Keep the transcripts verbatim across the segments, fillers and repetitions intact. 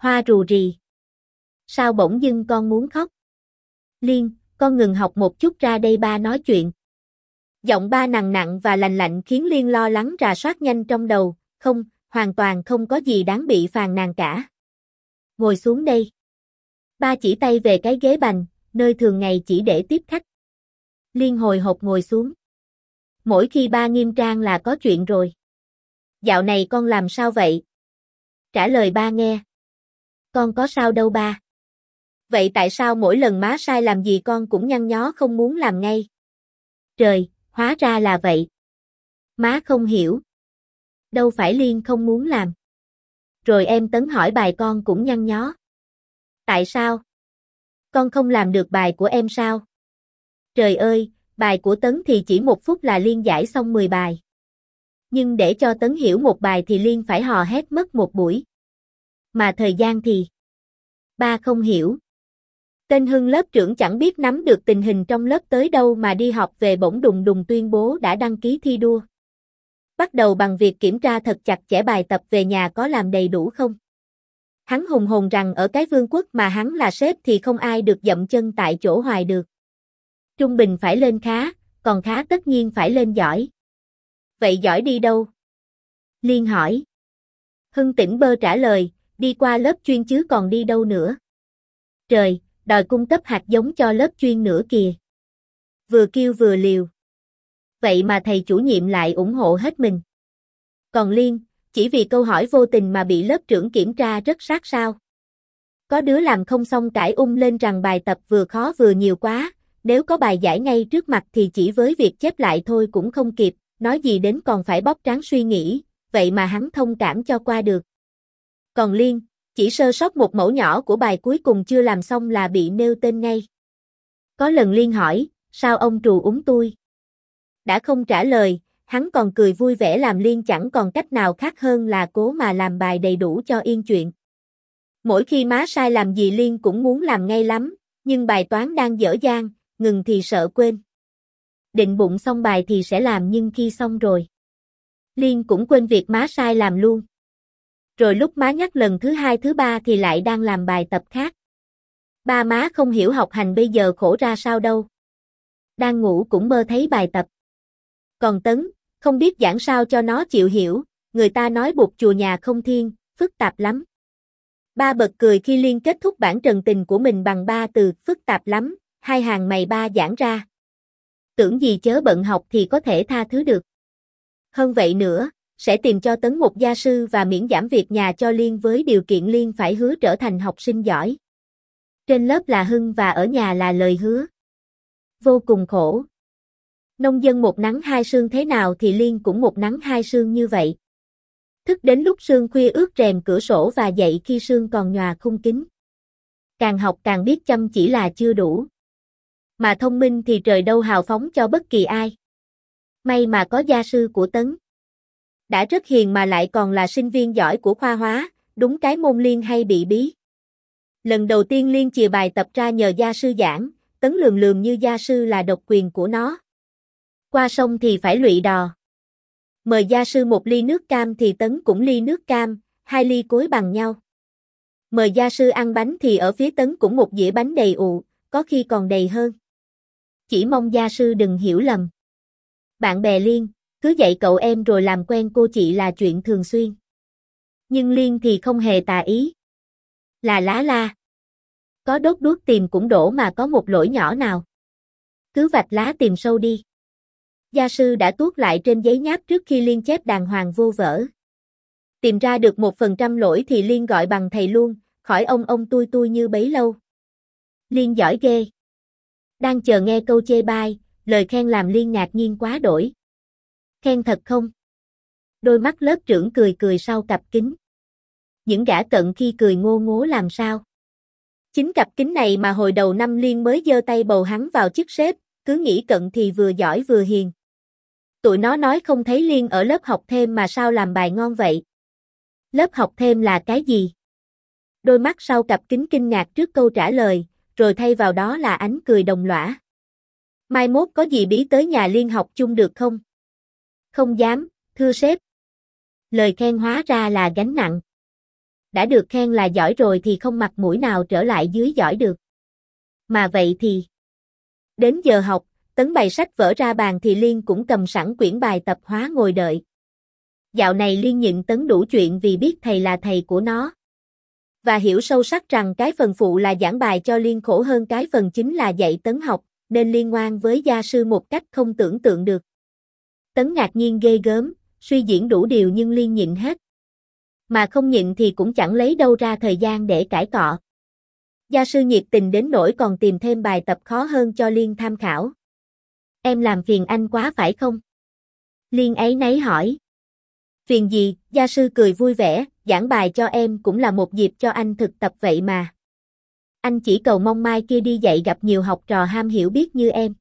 Hoa rù rì. Sao bỗng dưng con muốn khóc? Liên, con ngừng học một chút ra đây ba nói chuyện. Giọng ba nặng nặng và lành lạnh khiến Liên lo lắng rà soát nhanh trong đầu, không, hoàn toàn không có gì đáng bị phàn nàn cả. Ngồi xuống đây. Ba chỉ tay về cái ghế bành, nơi thường ngày chỉ để tiếp khách. Liên hồi hộp ngồi xuống. Mỗi khi ba nghiêm trang là có chuyện rồi. Dạo này con làm sao vậy? Trả lời ba nghe. Con có sao đâu ba. Vậy tại sao mỗi lần má sai làm gì con cũng nhăn nhó không muốn làm ngay? Trời, hóa ra là vậy. Má không hiểu. Đâu phải Liên không muốn làm. Rồi em Tấn hỏi bài con cũng nhăn nhó. Tại sao? Con không làm được bài của em sao? Trời ơi, bài của Tấn thì chỉ một phút là Liên giải xong mười bài. Nhưng để cho Tấn hiểu một bài thì Liên phải hò hét mất một buổi. Mà thời gian thì... Ba không hiểu. Tên Hưng lớp trưởng chẳng biết nắm được tình hình trong lớp tới đâu mà đi họp về bỗng đùng đùng tuyên bố đã đăng ký thi đua. Bắt đầu bằng việc kiểm tra thật chặt chẽ bài tập về nhà có làm đầy đủ không. Hắn hùng hồn rằng ở cái vương quốc mà hắn là sếp thì không ai được dậm chân tại chỗ hoài được. Trung bình phải lên khá, còn khá tất nhiên phải lên giỏi. Vậy giỏi đi đâu? Liên hỏi. Hưng tỉnh bơ trả lời, đi qua lớp chuyên chứ còn đi đâu nữa. Trời, đòi cung cấp hạt giống cho lớp chuyên nữa kìa. Vừa kêu vừa liều. Vậy mà thầy chủ nhiệm lại ủng hộ hết mình. Còn Liên, chỉ vì câu hỏi vô tình mà bị lớp trưởng kiểm tra rất sát sao. Có đứa làm không xong cãi ung lên rằng bài tập vừa khó vừa nhiều quá, nếu có bài giải ngay trước mặt thì chỉ với việc chép lại thôi cũng không kịp, nói gì đến còn phải bóp trán suy nghĩ, vậy mà hắn thông cảm cho qua được. Còn Liên, chỉ sơ sót một mẫu nhỏ của bài cuối cùng chưa làm xong là bị nêu tên ngay. Có lần Liên hỏi, sao ông trù úng tôi? Đã không trả lời, hắn còn cười vui vẻ làm Liên chẳng còn cách nào khác hơn là cố mà làm bài đầy đủ cho yên chuyện. Mỗi khi má sai làm gì Liên cũng muốn làm ngay lắm, nhưng bài toán đang dở dang, ngừng thì sợ quên. Định bụng xong bài thì sẽ làm nhưng khi xong rồi, Liên cũng quên việc má sai làm luôn. Rồi lúc má nhắc lần thứ hai thứ ba thì lại đang làm bài tập khác. Ba má không hiểu học hành bây giờ khổ ra sao đâu. Đang ngủ cũng mơ thấy bài tập. Còn Tấn, không biết giảng sao cho nó chịu hiểu, người ta nói bụt chùa nhà không thiên, phức tạp lắm. Ba bật cười khi Liên kết thúc bản trần tình của mình bằng ba từ phức tạp lắm, hai hàng mày ba giãn ra. Tưởng gì chớ bận học thì có thể tha thứ được. Hơn vậy nữa, sẽ tìm cho Tấn một gia sư và miễn giảm việc nhà cho Liên với điều kiện Liên phải hứa trở thành học sinh giỏi. Trên lớp là Hưng và ở nhà là lời hứa. Vô cùng khổ. Nông dân một nắng hai sương thế nào thì Liên cũng một nắng hai sương như vậy. Thức đến lúc sương khuya ướt rèm cửa sổ và dậy khi sương còn nhòa khung kính. Càng học càng biết chăm chỉ là chưa đủ. Mà thông minh thì trời đâu hào phóng cho bất kỳ ai. May mà có gia sư của Tấn. Đã rất hiền mà lại còn là sinh viên giỏi của khoa hóa, đúng cái môn Liên hay bị bí. Lần đầu tiên Liên chìa bài tập ra nhờ gia sư giảng, Tấn lườm lườm như gia sư là độc quyền của nó. Qua sông thì phải lụy đò. Mời gia sư một ly nước cam thì Tấn cũng ly nước cam, hai ly cối bằng nhau. Mời gia sư ăn bánh thì ở phía Tấn cũng một dĩa bánh đầy ụ, có khi còn đầy hơn. Chỉ mong gia sư đừng hiểu lầm. Bạn bè Liên, cứ dạy cậu em rồi làm quen cô chị là chuyện thường xuyên. Nhưng Liên thì không hề tà ý. Là lá la. Có đốt đuốc tìm cũng đổ mà có một lỗi nhỏ nào. Cứ vạch lá tìm sâu đi. Gia sư đã tuốt lại trên giấy nháp trước khi Liên chép đàng hoàng vô vở. Tìm ra được một phần trăm lỗi thì Liên gọi bằng thầy luôn, khỏi ông ông tui tui như bấy lâu. Liên giỏi ghê. Đang chờ nghe câu chê bai, lời khen làm Liên ngạc nhiên quá đổi. Khen thật không? Đôi mắt lớp trưởng cười cười sau cặp kính. Những gã cận khi cười ngô ngố làm sao? Chính cặp kính này mà hồi đầu năm Liên mới giơ tay bầu hắn vào chức sếp, cứ nghĩ cận thì vừa giỏi vừa hiền. Tụi nó nói không thấy Liên ở lớp học thêm mà sao làm bài ngon vậy? Lớp học thêm là cái gì? Đôi mắt sau cặp kính kinh ngạc trước câu trả lời, rồi thay vào đó là ánh cười đồng lõa. Mai mốt có gì bí tới nhà Liên học chung được không? Không dám, thưa sếp. Lời khen hóa ra là gánh nặng. Đã được khen là giỏi rồi thì không mặt mũi nào trở lại dưới giỏi được. Mà vậy thì... Đến giờ học, Tấn bày sách vở ra bàn thì Liên cũng cầm sẵn quyển bài tập hóa ngồi đợi. Dạo này Liên nhịn Tấn đủ chuyện vì biết thầy là thầy của nó. Và hiểu sâu sắc rằng cái phần phụ là giảng bài cho Liên khổ hơn cái phần chính là dạy Tấn học, nên Liên ngoan với gia sư một cách không tưởng tượng được. Tấn ngạc nhiên ghê gớm, suy diễn đủ điều nhưng Liên nhịn hết. Mà không nhịn thì cũng chẳng lấy đâu ra thời gian để cãi cọ. Gia sư nhiệt tình đến nỗi còn tìm thêm bài tập khó hơn cho Liên tham khảo. Em làm phiền anh quá phải không? Liên áy náy hỏi. Phiền gì, gia sư cười vui vẻ, giảng bài cho em cũng là một dịp cho anh thực tập vậy mà. Anh chỉ cầu mong mai kia đi dạy gặp nhiều học trò ham hiểu biết như em.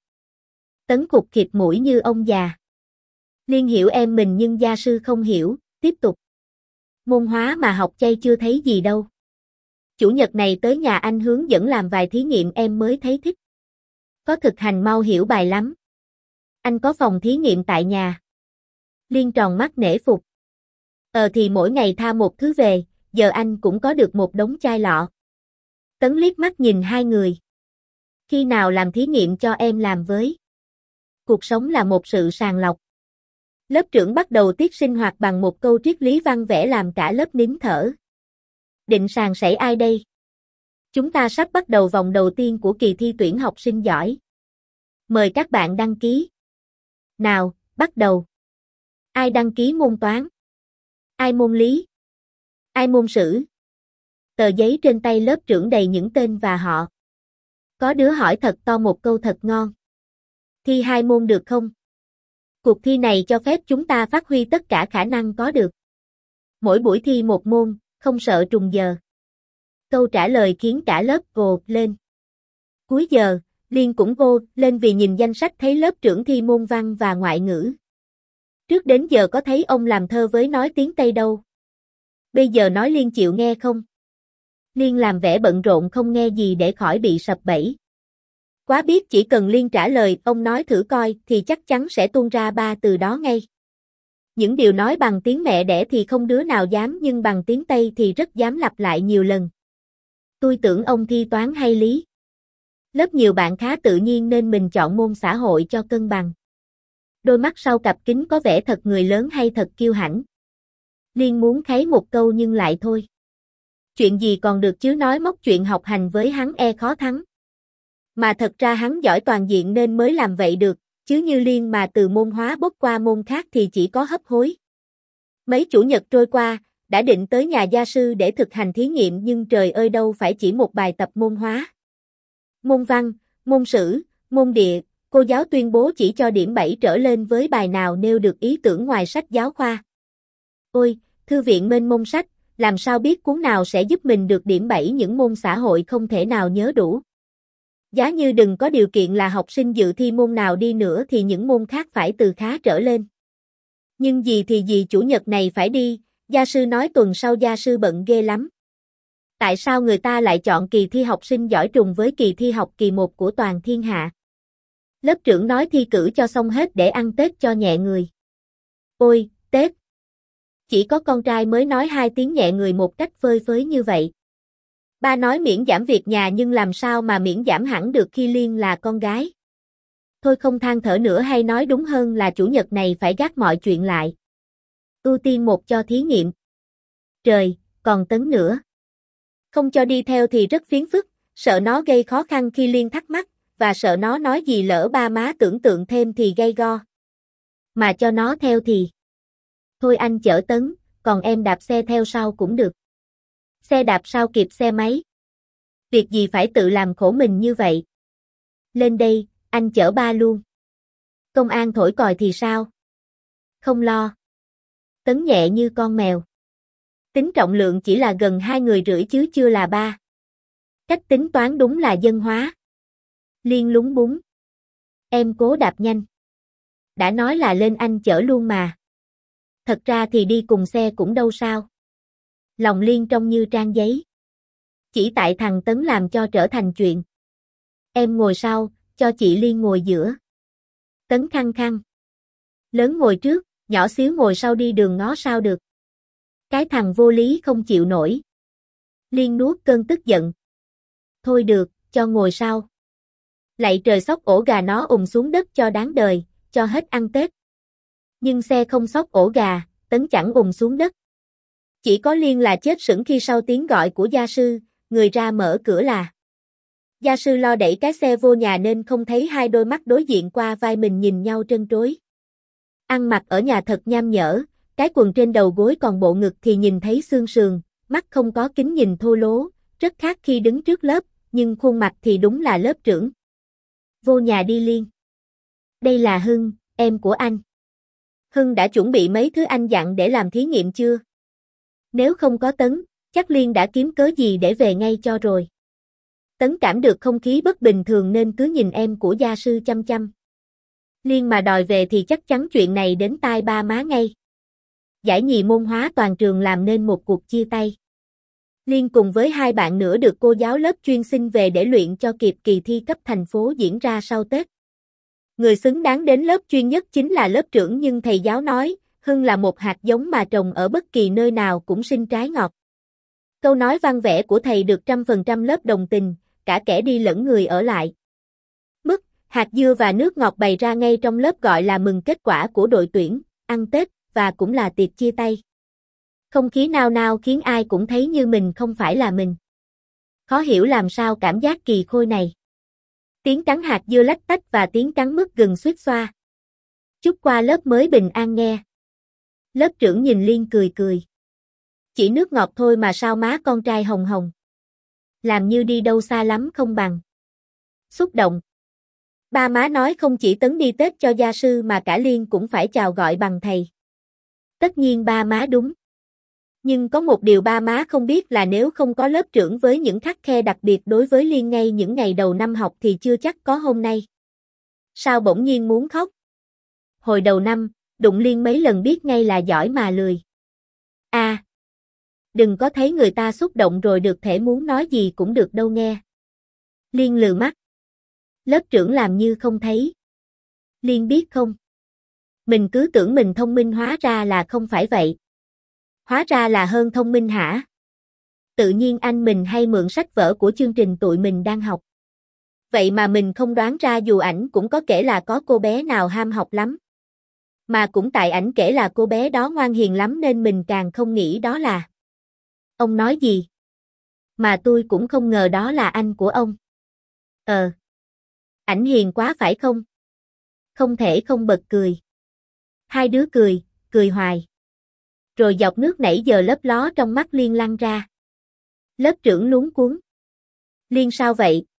Tấn khục khịt mũi như ông già. Liên hiểu em mình nhưng gia sư không hiểu, tiếp tục. Môn hóa mà học chay chưa thấy gì đâu. Chủ nhật này tới nhà anh hướng dẫn làm vài thí nghiệm em mới thấy thích. Có thực hành mau hiểu bài lắm. Anh có phòng thí nghiệm tại nhà. Liên tròn mắt nể phục. Ờ thì mỗi ngày tha một thứ về, giờ anh cũng có được một đống chai lọ. Tấn liếc mắt nhìn hai người. Khi nào làm thí nghiệm cho em làm với. Cuộc sống là một sự sàng lọc. Lớp trưởng bắt đầu tiết sinh hoạt bằng một câu triết lý văn vẽ làm cả lớp nín thở. Định sàng sảy ai đây? Chúng ta sắp bắt đầu vòng đầu tiên của kỳ thi tuyển học sinh giỏi. Mời các bạn đăng ký. Nào, bắt đầu. Ai đăng ký môn toán? Ai môn lý? Ai môn sử? Tờ giấy trên tay lớp trưởng đầy những tên và họ. Có đứa hỏi thật to một câu thật ngon. Thi hai môn được không? Cuộc thi này cho phép chúng ta phát huy tất cả khả năng có được. Mỗi buổi thi một môn, không sợ trùng giờ. Câu trả lời khiến cả lớp gồ lên. Cuối giờ, Liên cũng gồ lên vì nhìn danh sách thấy lớp trưởng thi môn văn và ngoại ngữ. Trước đến giờ có thấy ông làm thơ với nói tiếng Tây đâu. Bây giờ nói Liên chịu nghe không? Liên làm vẻ bận rộn không nghe gì để khỏi bị sập bẫy. Quá biết chỉ cần Liên trả lời ông nói thử coi thì chắc chắn sẽ tuôn ra ba từ đó ngay. Những điều nói bằng tiếng mẹ đẻ thì không đứa nào dám nhưng bằng tiếng Tây thì rất dám lặp lại nhiều lần. Tôi tưởng ông thi toán hay lý. Lớp nhiều bạn khá tự nhiên nên mình chọn môn xã hội cho cân bằng. Đôi mắt sau cặp kính có vẻ thật người lớn hay thật kiêu hãnh. Liên muốn kháy một câu nhưng lại thôi. Chuyện gì còn được chứ nói móc chuyện học hành với hắn e khó thắng. Mà thật ra hắn giỏi toàn diện nên mới làm vậy được, chứ như Liên mà từ môn hóa bốc qua môn khác thì chỉ có hấp hối. Mấy chủ nhật trôi qua, đã định tới nhà gia sư để thực hành thí nghiệm nhưng trời ơi đâu phải chỉ một bài tập môn hóa. Môn văn, môn sử, môn địa, cô giáo tuyên bố chỉ cho điểm bảy trở lên với bài nào nêu được ý tưởng ngoài sách giáo khoa. Ôi, thư viện mênh mông sách, làm sao biết cuốn nào sẽ giúp mình được điểm bảy những môn xã hội không thể nào nhớ đủ. Giá như đừng có điều kiện là học sinh dự thi môn nào đi nữa thì những môn khác phải từ khá trở lên. Nhưng gì thì gì chủ nhật này phải đi, gia sư nói tuần sau gia sư bận ghê lắm. Tại sao người ta lại chọn kỳ thi học sinh giỏi trùng với kỳ thi học kỳ một của toàn thiên hạ? Lớp trưởng nói thi cử cho xong hết để ăn Tết cho nhẹ người. Ôi, Tết! Chỉ có con trai mới nói hai tiếng nhẹ người một cách phơi phới như vậy. Ba nói miễn giảm việc nhà nhưng làm sao mà miễn giảm hẳn được khi Liên là con gái. Thôi không than thở nữa hay nói đúng hơn là chủ nhật này phải gác mọi chuyện lại. Ưu tiên một cho thí nghiệm. Trời, còn Tấn nữa. Không cho đi theo thì rất phiền phức, sợ nó gây khó khăn khi Liên thắc mắc, và sợ nó nói gì lỡ ba má tưởng tượng thêm thì gây go. Mà cho nó theo thì. Thôi anh chở Tấn, còn em đạp xe theo sau cũng được. Xe đạp sao kịp xe máy. Việc gì phải tự làm khổ mình như vậy. Lên đây, anh chở ba luôn. Công an thổi còi thì sao? Không lo. Tấn nhẹ như con mèo. Tính trọng lượng chỉ là gần hai người rưỡi chứ chưa là ba. Cách tính toán đúng là dân hóa. Liên lúng búng. Em cố đạp nhanh. Đã nói là lên anh chở luôn mà. Thật ra thì đi cùng xe cũng đâu sao. Lòng Liên trông như trang giấy. Chỉ tại thằng Tấn làm cho trở thành chuyện. Em ngồi sau, cho chị Liên ngồi giữa. Tấn khăng khăng. Lớn ngồi trước, nhỏ xíu ngồi sau đi đường ngó sao được. Cái thằng vô lý không chịu nổi. Liên nuốt cơn tức giận. Thôi được, cho ngồi sau. Lạy trời xóc ổ gà nó ùm xuống đất cho đáng đời, cho hết ăn Tết. Nhưng xe không xóc ổ gà, Tấn chẳng ùm xuống đất. Chỉ có Liên là chết sững khi sau tiếng gọi của gia sư, người ra mở cửa là. Gia sư lo đẩy cái xe vô nhà nên không thấy hai đôi mắt đối diện qua vai mình nhìn nhau trân trối. Ăn mặc ở nhà thật nham nhở, cái quần trên đầu gối còn bộ ngực thì nhìn thấy xương sườn, mắt không có kính nhìn thô lố, rất khác khi đứng trước lớp, nhưng khuôn mặt thì đúng là lớp trưởng. Vô nhà đi Liên. Đây là Hưng, em của anh. Hưng đã chuẩn bị mấy thứ anh dặn để làm thí nghiệm chưa? Nếu không có Tấn, chắc Liên đã kiếm cớ gì để về ngay cho rồi. Tấn cảm được không khí bất bình thường nên cứ nhìn em của gia sư chăm chăm. Liên mà đòi về thì chắc chắn chuyện này đến tai ba má ngay. Giải nhì môn hóa toàn trường làm nên một cuộc chia tay. Liên cùng với hai bạn nữa được cô giáo lớp chuyên xin về để luyện cho kịp kỳ thi cấp thành phố diễn ra sau Tết. Người xứng đáng đến lớp chuyên nhất chính là lớp trưởng nhưng thầy giáo nói, Hưng là một hạt giống mà trồng ở bất kỳ nơi nào cũng sinh trái ngọt. Câu nói văn vẻ của thầy được trăm phần trăm lớp đồng tình, cả kẻ đi lẫn người ở lại. Mứt, hạt dưa và nước ngọt bày ra ngay trong lớp gọi là mừng kết quả của đội tuyển, ăn Tết, và cũng là tiệc chia tay. Không khí nao nao khiến ai cũng thấy như mình không phải là mình. Khó hiểu làm sao cảm giác kỳ khôi này. Tiếng cắn hạt dưa lách tách và tiếng cắn mứt gừng suýt xoa. Chút qua lớp mới bình an nghe. Lớp trưởng nhìn Liên cười cười. Chỉ nước ngọt thôi mà sao má con trai hồng hồng. Làm như đi đâu xa lắm không bằng. Xúc động. Ba má nói không chỉ Tấn đi Tết cho gia sư mà cả Liên cũng phải chào gọi bằng thầy. Tất nhiên ba má đúng. Nhưng có một điều ba má không biết là nếu không có lớp trưởng với những khắt khe đặc biệt đối với Liên ngay những ngày đầu năm học thì chưa chắc có hôm nay. Sao bỗng nhiên muốn khóc? Hồi đầu năm, đụng Liên mấy lần biết ngay là giỏi mà lười. À! Đừng có thấy người ta xúc động rồi được thể muốn nói gì cũng được đâu nghe. Liên lừ mắt. Lớp trưởng làm như không thấy. Liên biết không? Mình cứ tưởng mình thông minh hóa ra là không phải vậy. Hóa ra là hơn thông minh hả? Tự nhiên anh mình hay mượn sách vở của chương trình tụi mình đang học. Vậy mà mình không đoán ra dù ảnh cũng có kể là có cô bé nào ham học lắm. Mà cũng tại ảnh kể là cô bé đó ngoan hiền lắm nên mình càng không nghĩ đó là. Ông nói gì? Mà tôi cũng không ngờ đó là anh của ông. Ờ. Ảnh hiền quá phải không? Không thể không bật cười. Hai đứa cười, cười hoài. Rồi giọt nước nãy giờ lấp ló trong mắt Liên lăn ra. Lớp trưởng luống cuống. Liên sao vậy?